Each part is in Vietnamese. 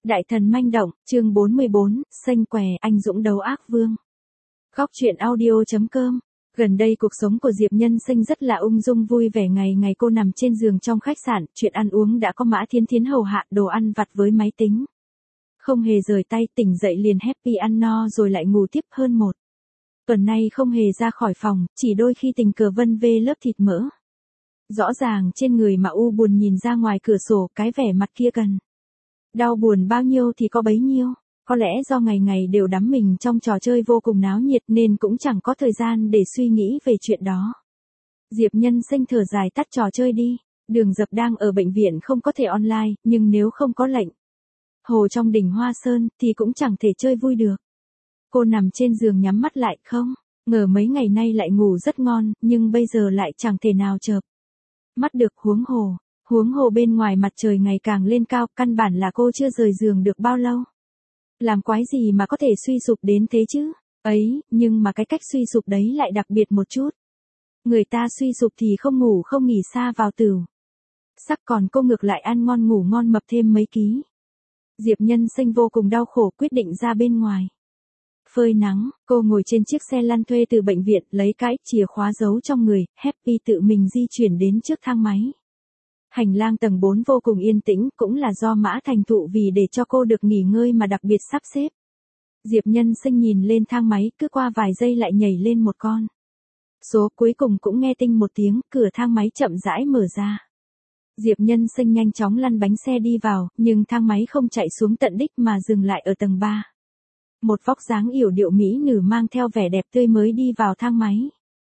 Đại thần manh động, chương 44, xanh què, anh dũng đấu ác vương. Góc truyện audio.com. Gần đây cuộc sống của Diệp Nhân Sinh rất là ung dung vui vẻ, ngày ngày cô nằm trên giường trong khách sạn, chuyện ăn uống đã có Mã Thiến Thiến hầu hạ, đồ ăn vặt với máy tính. Không hề rời tay, tỉnh dậy liền happy ăn no rồi lại ngủ tiếp hơn một tuần nay không hề ra khỏi phòng, chỉ đôi khi tình cờ vân vê lớp thịt mỡ. Rõ ràng trên người mà u buồn nhìn ra ngoài cửa sổ, cái vẻ mặt kia cần đau buồn bao nhiêu thì có bấy nhiêu. Có lẽ do ngày ngày đều đắm mình trong trò chơi vô cùng náo nhiệt nên cũng chẳng có thời gian để suy nghĩ về chuyện đó. Diệp Nhân Sinh thở dài tắt trò chơi đi. Đường Dập đang ở bệnh viện không có thể online, nhưng nếu không có lệnh hồ trong đỉnh Hoa Sơn thì cũng chẳng thể chơi vui được. Cô nằm trên giường nhắm mắt lại, không ngờ mấy ngày nay lại ngủ rất ngon, nhưng bây giờ lại chẳng thể nào chợp mắt được. Huống hồ bên ngoài mặt trời ngày càng lên cao, căn bản là cô chưa rời giường được bao lâu. Làm quái gì mà có thể suy sụp đến thế chứ? Ấy, nhưng mà cái cách suy sụp đấy lại đặc biệt một chút. Người ta suy sụp thì không ngủ không nghỉ sa vào tửu sắc, còn cô ngược lại ăn ngon ngủ ngon mập thêm mấy ký. Diệp Nhân Sinh vô cùng đau khổ, quyết định ra bên ngoài phơi nắng. Cô ngồi trên chiếc xe lăn thuê từ bệnh viện, lấy cái chìa khóa giấu trong người, happy tự mình di chuyển đến trước thang máy. Hành lang tầng 4 vô cùng yên tĩnh, cũng là do Mã Thành Thụ vì để cho cô được nghỉ ngơi mà đặc biệt sắp xếp. Diệp Nhân Sinh nhìn lên thang máy, cứ qua vài giây lại nhảy lên một con số, cuối cùng cũng nghe tinh một tiếng, cửa thang máy chậm rãi mở ra. Diệp Nhân Sinh nhanh chóng lăn bánh xe đi vào, nhưng thang máy không chạy xuống tận đích mà dừng lại ở tầng 3. Một vóc dáng yểu điệu mỹ nữ mang theo vẻ đẹp tươi mới đi vào thang máy.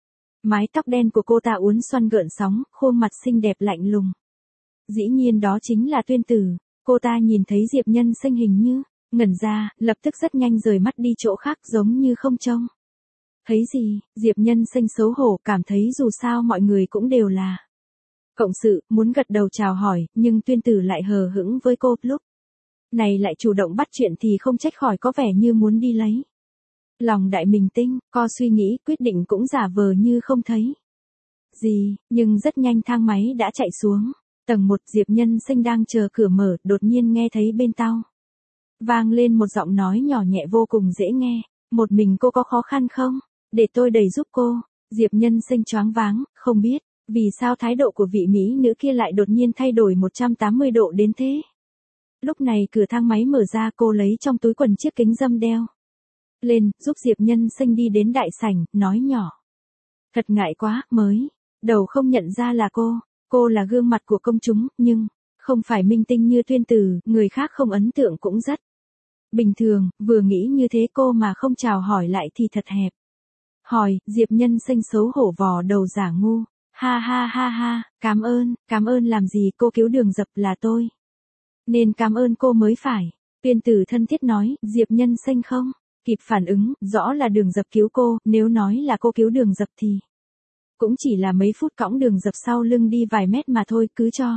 Mái tóc đen của cô ta uốn xoăn gợn sóng, khuôn mặt xinh đẹp lạnh lùng. Dĩ nhiên đó chính là Tuyên Tử. Cô ta nhìn thấy Diệp Nhân Sinh hình như ngẩn ra, lập tức rất nhanh rời mắt đi chỗ khác, giống như không trông thấy gì. Diệp Nhân Sinh xấu hổ, cảm thấy dù sao mọi người cũng đều là cộng sự, muốn gật đầu chào hỏi, nhưng Tuyên Tử lại hờ hững với cô, lúc này lại chủ động bắt chuyện thì không trách khỏi có vẻ như muốn đi lấy lòng đại mình tinh. Co suy nghĩ, quyết định cũng giả vờ như không thấy gì, nhưng rất nhanh thang máy đã chạy xuống. Tầng 1, Diệp Nhân Sinh đang chờ cửa mở, đột nhiên nghe thấy bên tai vang lên một giọng nói nhỏ nhẹ vô cùng dễ nghe. Một mình cô có khó khăn không? Để tôi đẩy giúp cô. Diệp Nhân Sinh choáng váng, không biết vì sao thái độ của vị mỹ nữ kia lại đột nhiên thay đổi 180 độ đến thế. Lúc này cửa thang máy mở ra, cô lấy trong túi quần chiếc kính râm đeo lên, giúp Diệp Nhân Sinh đi đến đại sảnh, nói nhỏ. Thật ngại quá, mới đầu không nhận ra là cô. Cô là gương mặt của công chúng, nhưng không phải minh tinh như Tuyên Tử, người khác không ấn tượng cũng rất bình thường. Vừa nghĩ như thế cô mà không chào hỏi lại thì thật hẹp hòi. Diệp Nhân Sinh xấu hổ vò đầu giả ngu. Ha ha ha ha, cảm ơn làm gì, cô cứu Đường Dập là tôi nên cảm ơn cô mới phải. Tuyên Tử thân thiết nói. Diệp Nhân Sinh không kịp phản ứng, rõ là Đường Dập cứu cô, nếu nói là cô cứu Đường Dập thì cũng chỉ là mấy phút cõng Đường Dập sau lưng đi vài mét mà thôi, cứ cho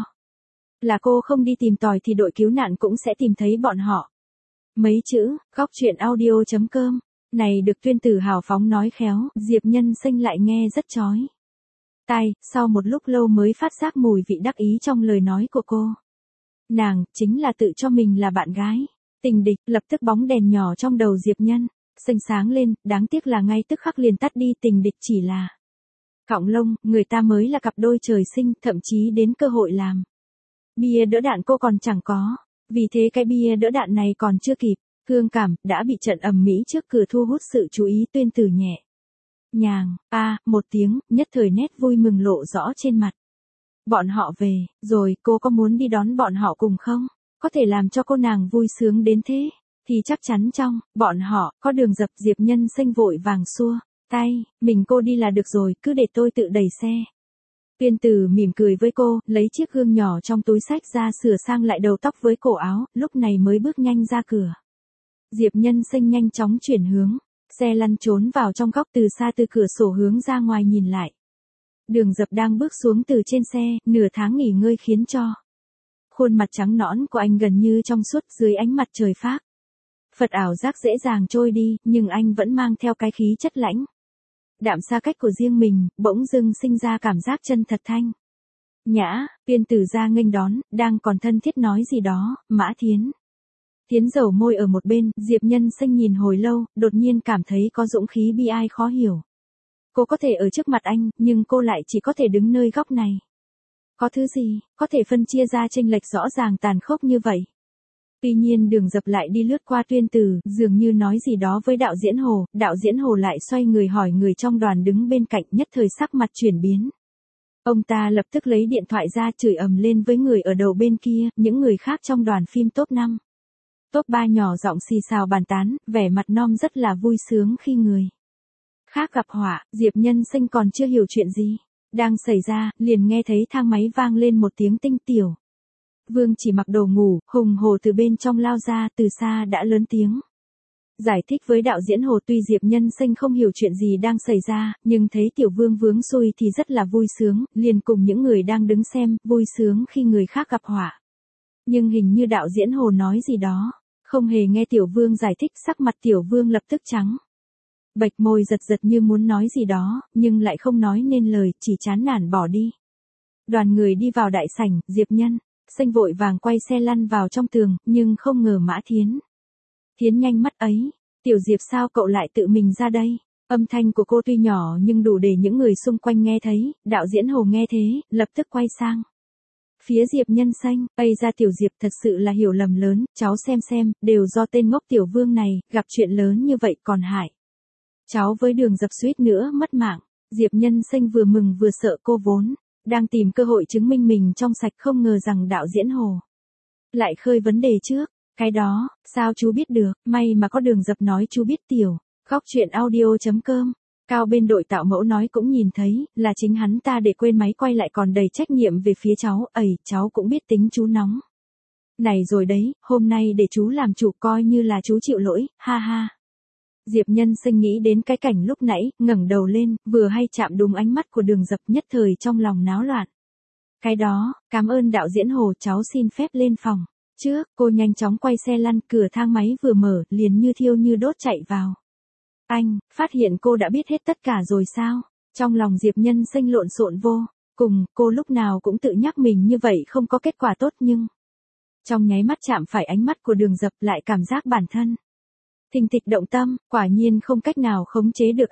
là cô không đi tìm tòi thì đội cứu nạn cũng sẽ tìm thấy bọn họ. Mấy chữ, góc truyện audio.com, này được Tuyên Tử hào phóng nói khéo, Diệp Nhân Sinh lại nghe rất chói tai, sau một lúc lâu mới phát giác mùi vị đắc ý trong lời nói của cô. Nàng, chính là tự cho mình là bạn gái tình địch. Lập tức bóng đèn nhỏ trong đầu Diệp Nhân Sinh sáng lên, đáng tiếc là ngay tức khắc liền tắt đi. Tình địch chỉ là cọng lông, người ta mới là cặp đôi trời sinh, thậm chí đến cơ hội làm bia đỡ đạn cô còn chẳng có. Vì thế cái bia đỡ đạn này còn chưa kịp cương cảm, đã bị trận ầm mỹ trước cửa thu hút sự chú ý. Tuyên Tử nhẹ nhàng một tiếng, nhất thời nét vui mừng lộ rõ trên mặt. Bọn họ về rồi, cô có muốn đi đón bọn họ cùng không? Có thể làm cho cô nàng vui sướng đến thế thì chắc chắn trong bọn họ có Đường Dập. Diệp Nhân Sinh vội vàng xua tay, mình cô đi là được rồi, cứ để tôi tự đẩy xe. Tuyên Tử mỉm cười với cô, lấy chiếc gương nhỏ trong túi xách ra sửa sang lại đầu tóc với cổ áo, lúc này mới bước nhanh ra cửa. Diệp Nhân Sinh nhanh chóng chuyển hướng, xe lăn trốn vào trong góc, từ xa từ cửa sổ hướng ra ngoài nhìn lại. Đường Dập đang bước xuống từ trên xe, nửa tháng nghỉ ngơi khiến cho khuôn mặt trắng nõn của anh gần như trong suốt dưới ánh mặt trời phác phật, ảo giác dễ dàng trôi đi, nhưng anh vẫn mang theo cái khí chất lãnh đạm xa cách của riêng mình, bỗng dưng sinh ra cảm giác chân thật thanh nhã. Tuyên Tử ra nghênh đón, đang còn thân thiết nói gì đó. Mã Thiến Thiến dầu môi ở một bên, Diệp Nhân Xanh nhìn hồi lâu, đột nhiên cảm thấy có dũng khí bi ai khó hiểu. Cô có thể ở trước mặt anh, nhưng cô lại chỉ có thể đứng nơi góc này. Có thứ gì, có thể phân chia ra chênh lệch rõ ràng tàn khốc như vậy? Tuy nhiên Đường Dập lại đi lướt qua Tuyên Tử, dường như nói gì đó với đạo diễn Hồ lại xoay người hỏi người trong đoàn đứng bên cạnh, nhất thời sắc mặt chuyển biến. Ông ta lập tức lấy điện thoại ra chửi ầm lên với người ở đầu bên kia, những người khác trong đoàn phim top 5. Top 3 nhỏ giọng xì xào bàn tán, vẻ mặt non rất là vui sướng khi người khác gặp họa. Diệp Nhân Xanh còn chưa hiểu chuyện gì đang xảy ra, liền nghe thấy thang máy vang lên một tiếng tinh. Tiểu Vương chỉ mặc đồ ngủ, hùng hồ từ bên trong lao ra, từ xa đã lớn tiếng giải thích với đạo diễn Hồ. Tuy Diệp Nhân Xanh không hiểu chuyện gì đang xảy ra, nhưng thấy Tiểu Vương vướng xui thì rất là vui sướng, liền cùng những người đang đứng xem, vui sướng khi người khác gặp họa. Nhưng hình như đạo diễn Hồ nói gì đó, không hề nghe Tiểu Vương giải thích, sắc mặt Tiểu Vương lập tức trắng bệch, môi giật giật như muốn nói gì đó, nhưng lại không nói nên lời, chỉ chán nản bỏ đi. Đoàn người đi vào đại sảnh, Diệp Nhân Xanh vội vàng quay xe lăn vào trong tường, nhưng không ngờ Mã Thiến nhanh mắt ấy. Tiểu Diệp, sao cậu lại tự mình ra đây? Âm thanh của cô tuy nhỏ nhưng đủ để những người xung quanh nghe thấy. Đạo diễn Hồ nghe thế, lập tức quay sang phía Diệp Nhân Xanh. Ây ra Tiểu Diệp, thật sự là hiểu lầm lớn, cháu xem, đều do tên ngốc Tiểu Vương này, gặp chuyện lớn như vậy còn hại cháu với Đường Dập suýt nữa mất mạng. Diệp Nhân Xanh vừa mừng vừa sợ, cô vốn đang tìm cơ hội chứng minh mình trong sạch, không ngờ rằng đạo diễn Hồ lại khơi vấn đề trước. Cái đó, sao chú biết được? May mà có Đường Dập nói chú biết. Tiểu Góc Chuyện Audio.com. Cao bên đội tạo mẫu nói cũng nhìn thấy, là chính hắn ta để quên máy quay lại còn đầy trách nhiệm về phía cháu. Cháu cũng biết tính chú nóng này rồi đấy, hôm nay để chú làm chủ, coi như là chú chịu lỗi, ha ha. Diệp Nhân Xanh nghĩ đến cái cảnh lúc nãy, ngẩng đầu lên, vừa hay chạm đúng ánh mắt của Đường Dập, nhất thời trong lòng náo loạn. Cái đó, cảm ơn đạo diễn Hồ, cháu xin phép lên phòng trước. Cô nhanh chóng quay xe lăn, cửa thang máy vừa mở, liền như thiêu như đốt chạy vào. Anh, phát hiện cô đã biết hết tất cả rồi sao? Trong lòng Diệp Nhân Xanh lộn xộn vô cùng, cô lúc nào cũng tự nhắc mình như vậy không có kết quả tốt, nhưng trong nháy mắt chạm phải ánh mắt của Đường Dập, lại cảm giác bản thân thình thịch động tâm, quả nhiên không cách nào khống chế được.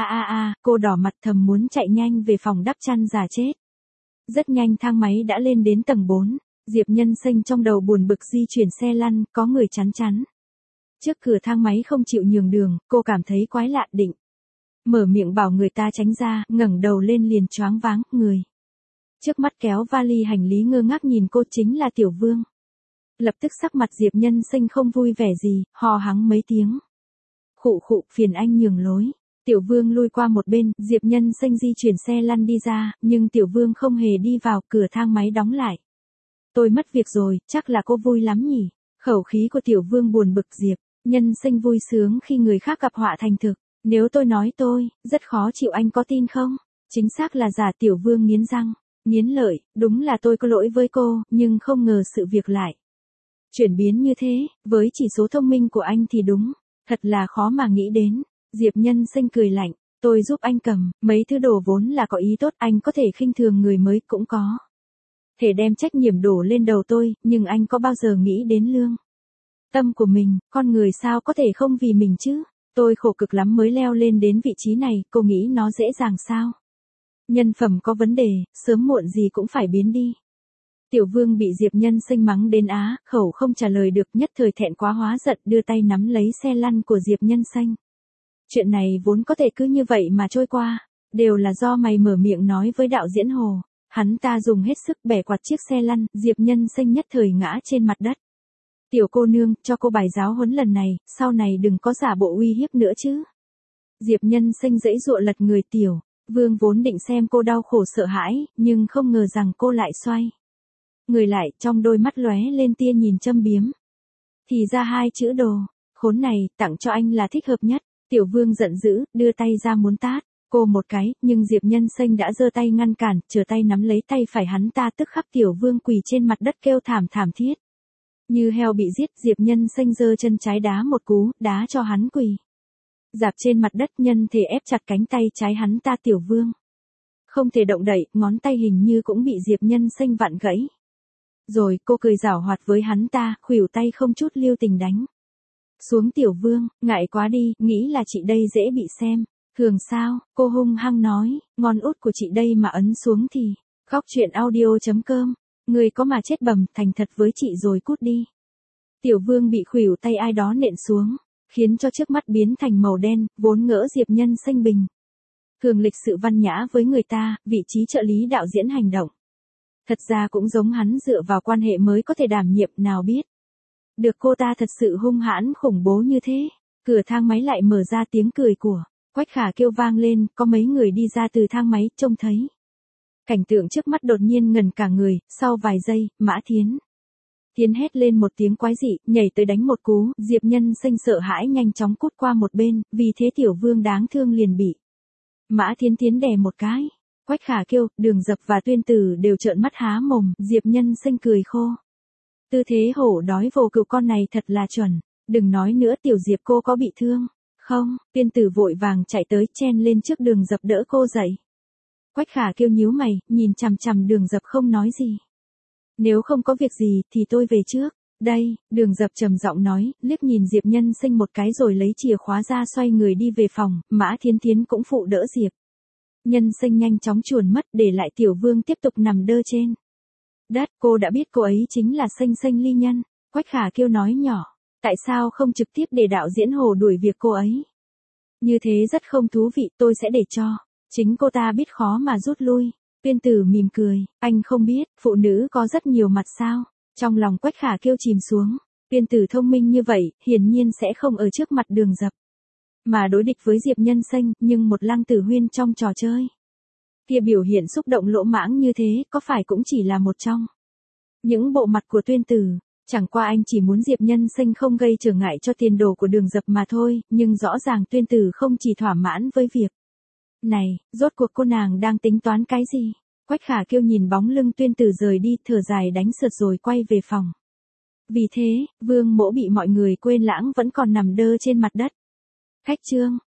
Cô đỏ mặt thầm muốn chạy nhanh về phòng đắp chăn giả chết. Rất nhanh thang máy đã lên đến tầng 4. Diệp Nhân Xanh trong đầu buồn bực di chuyển xe lăn, có người chắn trước cửa thang máy không chịu nhường đường, cô cảm thấy quái lạ, định mở miệng bảo người ta tránh ra, ngẩng đầu lên liền choáng váng, người trước mắt kéo vali hành lý ngơ ngác nhìn cô, chính là Tiểu Vương. Lập tức sắc mặt Diệp Nhân Xanh không vui vẻ gì, ho hắng mấy tiếng. Khụ, phiền anh nhường lối. Tiểu Vương lui qua một bên, Diệp Nhân Xanh di chuyển xe lăn đi ra, nhưng Tiểu Vương không hề đi vào, cửa thang máy đóng lại. Tôi mất việc rồi, chắc là cô vui lắm nhỉ? Khẩu khí của Tiểu Vương buồn bực. Diệp Nhân Xanh vui sướng khi người khác gặp họa thành thực. Nếu tôi nói tôi rất khó chịu, anh có tin không? Chính xác là giả. Tiểu Vương nghiến răng nghiến lợi, đúng là tôi có lỗi với cô, nhưng không ngờ sự việc lại chuyển biến như thế. Với chỉ số thông minh của anh thì đúng thật là khó mà nghĩ đến. Diệp Nhân Xanh cười lạnh, tôi giúp anh cầm mấy thứ đồ vốn là có ý tốt, anh có thể khinh thường người mới, cũng có thể đem trách nhiệm đổ lên đầu tôi, nhưng anh có bao giờ nghĩ đến lương tâm của mình? Con người sao có thể không vì mình chứ? Tôi khổ cực lắm mới leo lên đến vị trí này, cô nghĩ nó dễ dàng sao? Nhân phẩm có vấn đề, sớm muộn gì cũng phải biến đi. Tiểu Vương bị Diệp Nhân Xanh mắng đến á khẩu không trả lời được, nhất thời thẹn quá hóa giận, đưa tay nắm lấy xe lăn của Diệp Nhân Xanh. Chuyện này vốn có thể cứ như vậy mà trôi qua, đều là do mày mở miệng nói với đạo diễn Hồ. Hắn ta dùng hết sức bẻ quạt chiếc xe lăn, Diệp Nhân Xanh nhất thời ngã trên mặt đất. Tiểu cô nương, cho cô bài giáo huấn lần này, sau này đừng có giả bộ uy hiếp nữa chứ. Diệp Nhân Xanh giãy giụa lật người. Tiểu Vương vốn định xem cô đau khổ sợ hãi, nhưng không ngờ rằng cô lại xoay người lại, trong đôi mắt lóe lên tia nhìn châm biếm. Thì ra hai chữ đồ khốn này, tặng cho anh là thích hợp nhất. Tiểu Vương giận dữ, đưa tay ra muốn tát cô một cái, nhưng Diệp Nhân Xanh đã giơ tay ngăn cản, trở tay nắm lấy tay phải hắn ta, tức khắc Tiểu Vương quỳ trên mặt đất kêu thảm thiết. Như heo bị giết, Diệp Nhân Xanh giơ chân trái đá một cú, đá cho hắn quỳ rạp trên mặt đất, nhân thể ép chặt cánh tay trái hắn ta. Tiểu Vương không thể động đậy, ngón tay hình như cũng bị Diệp Nhân Xanh vặn gãy. Rồi cô cười giảo hoạt với hắn ta, khuỷu tay không chút lưu tình đánh xuống Tiểu Vương, ngại quá đi, nghĩ là chị đây dễ bị xem. Thường sao, cô hung hăng nói, ngón út của chị đây mà ấn xuống thì, khóc chuyện audio.com, người có mà chết bầm, thành thật với chị rồi cút đi. Tiểu Vương bị khuỷu tay ai đó nện xuống, khiến cho trước mắt biến thành màu đen, vốn ngỡ Diệp Nhân Xanh bình thường lịch sự văn nhã với người ta, vị trí trợ lý đạo diễn hành động. Thật ra cũng giống hắn dựa vào quan hệ mới có thể đảm nhiệm, nào biết được cô ta thật sự hung hãn khủng bố như thế. Cửa thang máy lại mở ra, tiếng cười của Quách Khả Kiêu vang lên, có mấy người đi ra từ thang máy, trông thấy cảnh tượng trước mắt đột nhiên ngẩn cả người, sau vài giây, Mã Thiến hét lên một tiếng quái dị, nhảy tới đánh một cú, Diệp Nhân Xanh sợ hãi nhanh chóng cút qua một bên, vì thế Tiểu Vương đáng thương liền bị Mã Thiến đè một cái. Quách Khả Kiêu, Đường Dập và Tuyên Tử đều trợn mắt há mồm, Diệp Nhân Xanh cười khô. Tư thế hổ đói vồ cừu con này thật là chuẩn. Đừng nói nữa, Tiểu Diệp cô có bị thương không? Tuyên Tử vội vàng chạy tới, chen lên trước Đường Dập đỡ cô dậy. Quách Khả Kiêu nhíu mày, nhìn chằm chằm Đường Dập không nói gì. Nếu không có việc gì thì tôi về trước. Đây, Đường Dập trầm giọng nói, liếc nhìn Diệp Nhân Xanh một cái rồi lấy chìa khóa ra xoay người đi về phòng. Mã Thiến cũng phụ đỡ Diệp Nhân Xanh nhanh chóng chuồn mất, để lại Tiểu Vương tiếp tục nằm đơ trên đất. Cô đã biết cô ấy chính là Xanh Ly Nhân. Quách Khả Kiêu nói nhỏ, tại sao không trực tiếp để đạo diễn Hồ đuổi việc cô ấy? Như thế rất không thú vị, tôi sẽ để cho chính cô ta biết khó mà rút lui. Tuyên Tử mỉm cười, anh không biết, phụ nữ có rất nhiều mặt sao? Trong lòng Quách Khả Kiêu chìm xuống, Tuyên Tử thông minh như vậy, hiển nhiên sẽ không ở trước mặt Đường Dập mà đối địch với Diệp Nhân Xanh, nhưng một Lăng Tử Huyên trong trò chơi kia biểu hiện xúc động lỗ mãng như thế, có phải cũng chỉ là một trong những bộ mặt của Tuyên Tử. Chẳng qua anh chỉ muốn Diệp Nhân Xanh không gây trở ngại cho tiền đồ của Đường Dập mà thôi, nhưng rõ ràng Tuyên Tử không chỉ thỏa mãn với việc này, rốt cuộc cô nàng đang tính toán cái gì? Quách Khả Kiêu nhìn bóng lưng Tuyên Tử rời đi, thở dài đánh sượt rồi quay về phòng. Vì thế, Vương Mỗ bị mọi người quên lãng vẫn còn nằm đơ trên mặt đất. Khách Trương